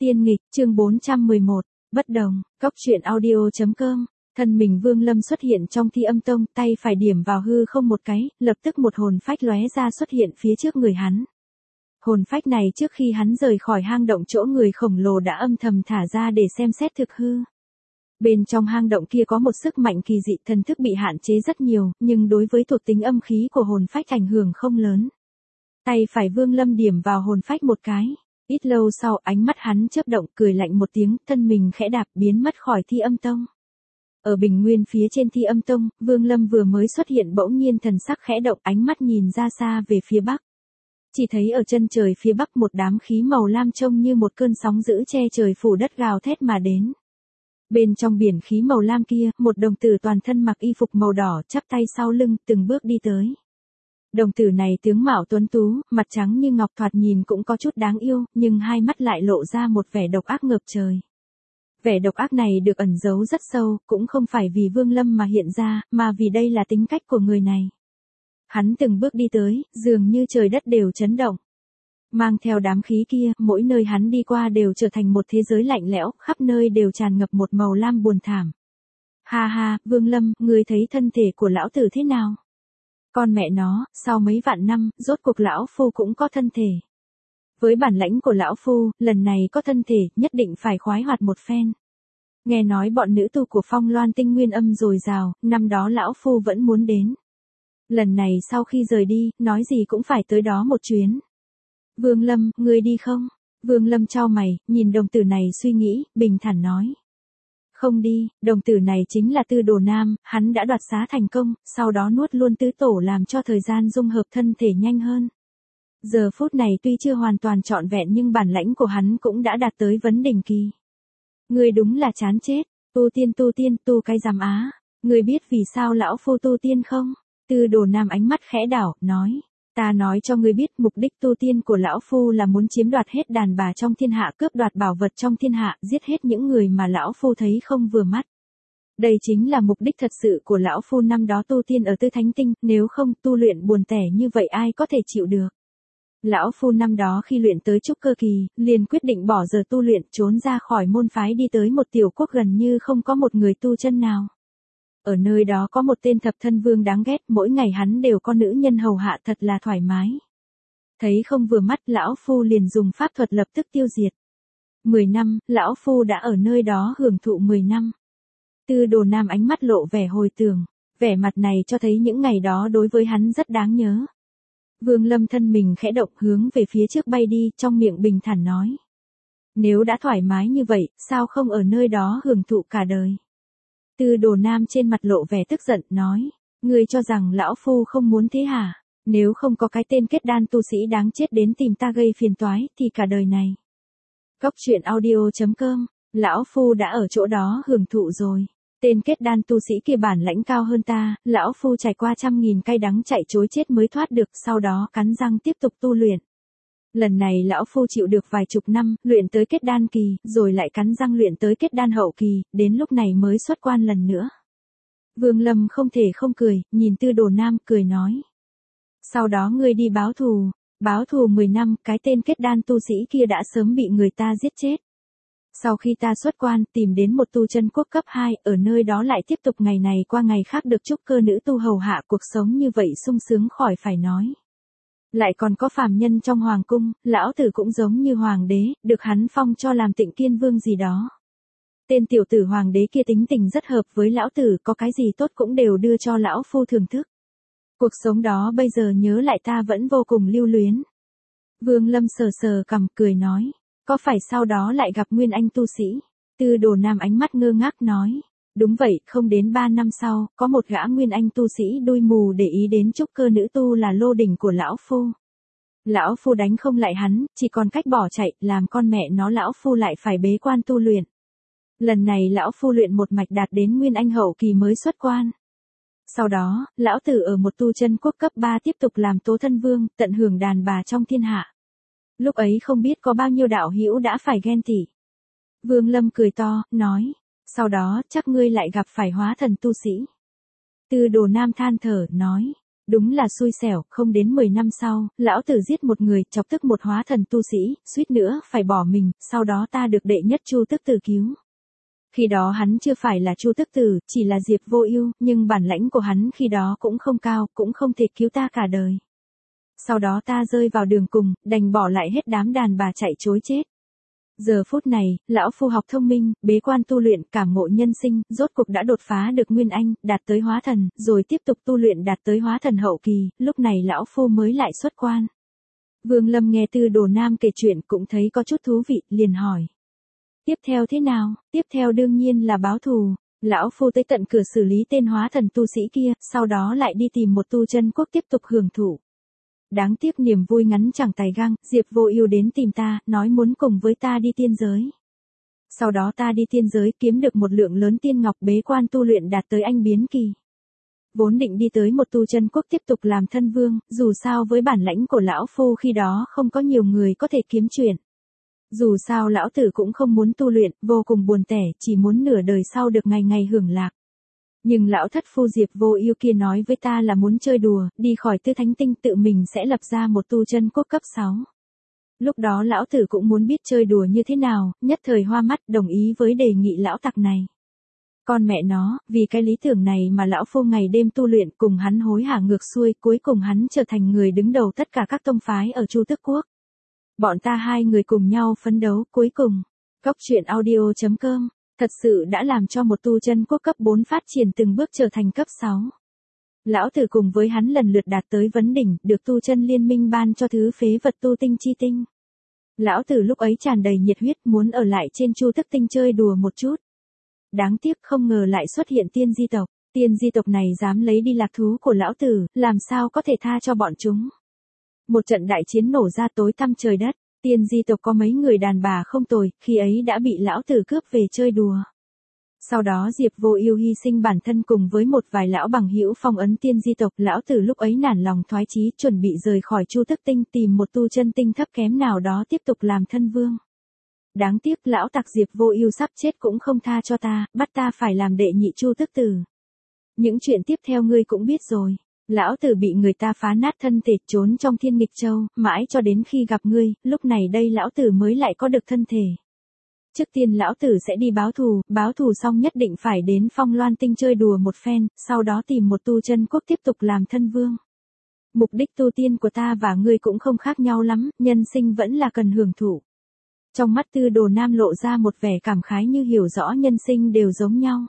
Tiên nghịch, chương 411, bất đồng, góc truyện audio.com. Thân mình Vương Lâm xuất hiện trong Thi Âm Tông, tay phải điểm vào hư không một cái, lập tức một hồn phách lóe ra xuất hiện phía trước người hắn. Hồn phách này trước khi hắn rời khỏi hang động chỗ người khổng lồ đã âm thầm thả ra để xem xét thực hư. Bên trong hang động kia có một sức mạnh kỳ dị, thần thức bị hạn chế rất nhiều, nhưng đối với thuộc tính âm khí của hồn phách ảnh hưởng không lớn. Tay phải Vương Lâm điểm vào hồn phách một cái. Ít lâu sau, ánh mắt hắn chớp động, cười lạnh một tiếng, thân mình khẽ đạp biến mất khỏi Thi Âm Tông. Ở bình nguyên phía trên Thi Âm Tông, Vương Lâm vừa mới xuất hiện bỗng nhiên thần sắc khẽ động, ánh mắt nhìn ra xa về phía bắc. Chỉ thấy ở chân trời phía bắc một đám khí màu lam trông như một cơn sóng dữ che trời phủ đất gào thét mà đến. Bên trong biển khí màu lam kia, một đồng tử toàn thân mặc y phục màu đỏ chắp tay sau lưng, từng bước đi tới. Đồng tử này tướng mạo tuấn tú, mặt trắng như ngọc, thoạt nhìn cũng có chút đáng yêu, nhưng hai mắt lại lộ ra một vẻ độc ác ngập trời. Vẻ độc ác này được ẩn giấu rất sâu, cũng không phải vì Vương Lâm mà hiện ra, mà vì đây là tính cách của người này. Hắn từng bước đi tới, dường như trời đất đều chấn động. Mang theo đám khí kia, mỗi nơi hắn đi qua đều trở thành một thế giới lạnh lẽo, khắp nơi đều tràn ngập một màu lam buồn thảm. Ha ha, Vương Lâm, ngươi thấy thân thể của lão tử thế nào? Con mẹ nó, sau mấy vạn năm, rốt cuộc lão phu cũng có thân thể. Với bản lãnh của lão phu, lần này có thân thể, nhất định phải khoái hoạt một phen. Nghe nói bọn nữ tu của Phong Loan Tinh nguyên âm dồi dào, năm đó lão phu vẫn muốn đến. Lần này sau khi rời đi, nói gì cũng phải tới đó một chuyến. Vương Lâm, ngươi đi không? Vương Lâm chau mày, nhìn đồng tử này suy nghĩ, bình thản nói. Không đi, đồng tử này chính là Tư Đồ Nam, hắn đã đoạt xá thành công, sau đó nuốt luôn tứ tổ làm cho thời gian dung hợp thân thể nhanh hơn. Giờ phút này tuy chưa hoàn toàn trọn vẹn nhưng bản lãnh của hắn cũng đã đạt tới vấn đỉnh kỳ. Ngươi đúng là chán chết, tu tiên, tu cái giám á. Ngươi biết vì sao lão phu tu tiên không? Tư Đồ Nam ánh mắt khẽ đảo, nói. Ta nói cho ngươi biết mục đích tu tiên của lão phu là muốn chiếm đoạt hết đàn bà trong thiên hạ, cướp đoạt bảo vật trong thiên hạ, giết hết những người mà lão phu thấy không vừa mắt. Đây chính là mục đích thật sự của lão phu năm đó tu tiên ở Tư Thánh Tinh, nếu không tu luyện buồn tẻ như vậy ai có thể chịu được. Lão phu năm đó khi luyện tới trúc cơ kỳ, liền quyết định bỏ giờ tu luyện, trốn ra khỏi môn phái đi tới một tiểu quốc gần như không có một người tu chân nào. Ở nơi đó có một tên thập thân vương đáng ghét, mỗi ngày hắn đều có nữ nhân hầu hạ thật là thoải mái. Thấy không vừa mắt, lão phu liền dùng pháp thuật lập tức tiêu diệt. 10 năm, lão phu đã ở nơi đó hưởng thụ 10 năm. Tư Đồ Nam ánh mắt lộ vẻ hồi tưởng, vẻ mặt này cho thấy những ngày đó đối với hắn rất đáng nhớ. Vương Lâm thân mình khẽ động hướng về phía trước bay đi, trong miệng bình thản nói. Nếu đã thoải mái như vậy, sao không ở nơi đó hưởng thụ cả đời? Tư Đồ Nam trên mặt lộ vẻ tức giận, nói. Ngươi cho rằng lão phu không muốn thế hả? Nếu không có cái tên kết đan tu sĩ đáng chết đến tìm ta gây phiền toái, thì cả đời này. Góc truyện audio.com, lão phu đã ở chỗ đó hưởng thụ rồi. Tên kết đan tu sĩ kia bản lãnh cao hơn ta, lão phu trải qua 100.000 cay đắng chạy trối chết mới thoát được, sau đó cắn răng tiếp tục tu luyện. Lần này lão phu chịu được vài chục năm, luyện tới kết đan kỳ, rồi lại cắn răng luyện tới kết đan hậu kỳ, đến lúc này mới xuất quan lần nữa. Vương Lâm không thể không cười, nhìn Tư Đồ Nam, cười nói. Sau đó ngươi đi báo thù 10 năm, cái tên kết đan tu sĩ kia đã sớm bị người ta giết chết. Sau khi ta xuất quan, tìm đến một tu chân quốc cấp 2, ở nơi đó lại tiếp tục ngày này qua ngày khác được trúc cơ nữ tu hầu hạ, cuộc sống như vậy sung sướng khỏi phải nói. Lại còn có phàm nhân trong hoàng cung, lão tử cũng giống như hoàng đế, được hắn phong cho làm Tịnh Kiên Vương gì đó. Tên tiểu tử hoàng đế kia tính tình rất hợp với lão tử, có cái gì tốt cũng đều đưa cho lão phu thưởng thức. Cuộc sống đó bây giờ nhớ lại ta vẫn vô cùng lưu luyến. Vương Lâm sờ sờ cằm, cười nói. Có phải sau đó lại gặp Nguyên Anh tu sĩ? Tư Đồ Nam ánh mắt ngơ ngác nói. Đúng vậy, không đến 3 năm sau, có một gã Nguyên Anh tu sĩ đuôi mù để ý đến trúc cơ nữ tu là lô đỉnh của lão phu. Lão phu đánh không lại hắn, chỉ còn cách bỏ chạy, làm con mẹ nó lão phu lại phải bế quan tu luyện. Lần này lão phu luyện một mạch đạt đến Nguyên Anh hậu kỳ mới xuất quan. Sau đó, lão tử ở một tu chân quốc cấp 3 tiếp tục làm tố thân vương, tận hưởng đàn bà trong thiên hạ. Lúc ấy không biết có bao nhiêu đạo hữu đã phải ghen tị. Vương Lâm cười to, nói. Sau đó, chắc ngươi lại gặp phải hóa thần tu sĩ. Tư Đồ Nam than thở, nói. Đúng là xui xẻo, không đến 10 năm sau, lão tử giết một người, chọc tức một hóa thần tu sĩ, suýt nữa phải bỏ mình, sau đó ta được đệ nhất Chu Tức Tử cứu. Khi đó hắn chưa phải là Chu Tức Tử, chỉ là Diệp Vô Ưu, nhưng bản lãnh của hắn khi đó cũng không cao, cũng không thể cứu ta cả đời. Sau đó ta rơi vào đường cùng, đành bỏ lại hết đám đàn bà chạy trối chết. Giờ phút này, lão phu học thông minh, bế quan tu luyện, cảm ngộ nhân sinh, rốt cục đã đột phá được nguyên anh, đạt tới hóa thần, rồi tiếp tục tu luyện đạt tới hóa thần hậu kỳ, lúc này lão phu mới lại xuất quan. Vương Lâm nghe Tư Đồ Nam kể chuyện cũng thấy có chút thú vị, liền hỏi. Tiếp theo thế nào? Tiếp theo đương nhiên là báo thù. Lão phu tới tận cửa xử lý tên hóa thần tu sĩ kia, sau đó lại đi tìm một tu chân quốc tiếp tục hưởng thụ. Đáng tiếc niềm vui ngắn chẳng tài gang, Diệp Vô Ưu đến tìm ta, nói muốn cùng với ta đi tiên giới. Sau đó ta đi tiên giới kiếm được một lượng lớn tiên ngọc, bế quan tu luyện đạt tới anh biến kỳ. Vốn định đi tới một tu chân quốc tiếp tục làm thân vương, dù sao với bản lãnh của lão phu khi đó không có nhiều người có thể kiếm chuyện. Dù sao lão tử cũng không muốn tu luyện, vô cùng buồn tẻ, chỉ muốn nửa đời sau được ngày ngày hưởng lạc. Nhưng lão thất phu Diệp Vô Ưu kia nói với ta là muốn chơi đùa, đi khỏi Tư Thánh Tinh tự mình sẽ lập ra một tu chân quốc cấp 6. Lúc đó lão tử cũng muốn biết chơi đùa như thế nào, nhất thời hoa mắt, đồng ý với đề nghị lão tặc này. Con mẹ nó, vì cái lý tưởng này mà lão phu ngày đêm tu luyện, cùng hắn hối hả ngược xuôi, cuối cùng hắn trở thành người đứng đầu tất cả các tông phái ở Chu Tước Quốc. Bọn ta hai người cùng nhau phấn đấu, cuối cùng, Goctruyện.audio.com, thật sự đã làm cho một tu chân quốc cấp 4 phát triển từng bước trở thành cấp 6. Lão tử cùng với hắn lần lượt đạt tới vấn đỉnh, được tu chân liên minh ban cho thứ phế vật tu tinh chi tinh. Lão tử lúc ấy tràn đầy nhiệt huyết muốn ở lại trên Chu Tức Tinh chơi đùa một chút. Đáng tiếc không ngờ lại xuất hiện tiên di tộc. Tiên di tộc này dám lấy đi lạc thú của lão tử, làm sao có thể tha cho bọn chúng. Một trận đại chiến nổ ra tối tăm trời đất, tiên di tộc có mấy người đàn bà không tồi, khi ấy đã bị lão tử cướp về chơi đùa. Sau đó Diệp Vô Ưu hy sinh bản thân cùng với một vài lão bằng hữu phong ấn tiên di tộc, lão tử lúc ấy nản lòng thoái chí, chuẩn bị rời khỏi Chu Tức Tinh tìm một tu chân tinh thấp kém nào đó tiếp tục làm thân vương. Đáng tiếc lão tặc Diệp Vô Ưu sắp chết cũng không tha cho ta, bắt ta phải làm đệ nhị Chu Tức Tử. Những chuyện tiếp theo ngươi cũng biết rồi. Lão tử bị người ta phá nát thân thể, trốn trong Thiên Nghịch Châu, mãi cho đến khi gặp ngươi, lúc này đây lão tử mới lại có được thân thể. Trước tiên lão tử sẽ đi báo thù xong nhất định phải đến Phong Loan Tinh chơi đùa một phen, sau đó tìm một tu chân quốc tiếp tục làm thân vương. Mục đích tu tiên của ta và ngươi cũng không khác nhau lắm, nhân sinh vẫn là cần hưởng thụ. Trong mắt Tư Đồ Nam lộ ra một vẻ cảm khái như hiểu rõ nhân sinh đều giống nhau.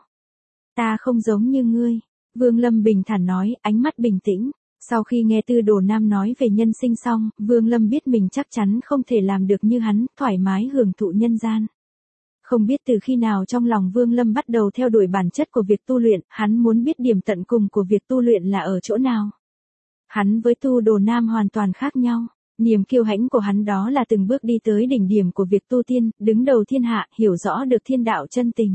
Ta không giống như ngươi. Vương Lâm bình thản nói, ánh mắt bình tĩnh. Sau khi nghe Tư Đồ Nam nói về nhân sinh xong, Vương Lâm biết mình chắc chắn không thể làm được như hắn, thoải mái hưởng thụ nhân gian. Không biết từ khi nào trong lòng Vương Lâm bắt đầu theo đuổi bản chất của việc tu luyện, hắn muốn biết điểm tận cùng của việc tu luyện là ở chỗ nào. Hắn với Tư Đồ Nam hoàn toàn khác nhau. Niềm kiêu hãnh của hắn đó là từng bước đi tới đỉnh điểm của việc tu tiên, đứng đầu thiên hạ, hiểu rõ được thiên đạo chân tình.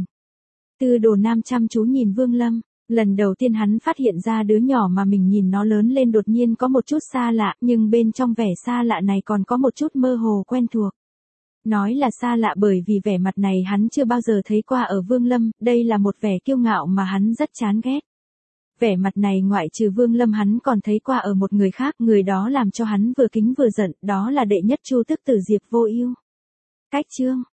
Tư Đồ Nam chăm chú nhìn Vương Lâm. Lần đầu tiên hắn phát hiện ra đứa nhỏ mà mình nhìn nó lớn lên đột nhiên có một chút xa lạ, nhưng bên trong vẻ xa lạ này còn có một chút mơ hồ quen thuộc. Nói là xa lạ bởi vì vẻ mặt này hắn chưa bao giờ thấy qua ở Vương Lâm, đây là một vẻ kiêu ngạo mà hắn rất chán ghét. Vẻ mặt này ngoại trừ Vương Lâm hắn còn thấy qua ở một người khác, người đó làm cho hắn vừa kính vừa giận, đó là đệ nhất Chu Tức Tử Diệp Vô Ưu. Cách chương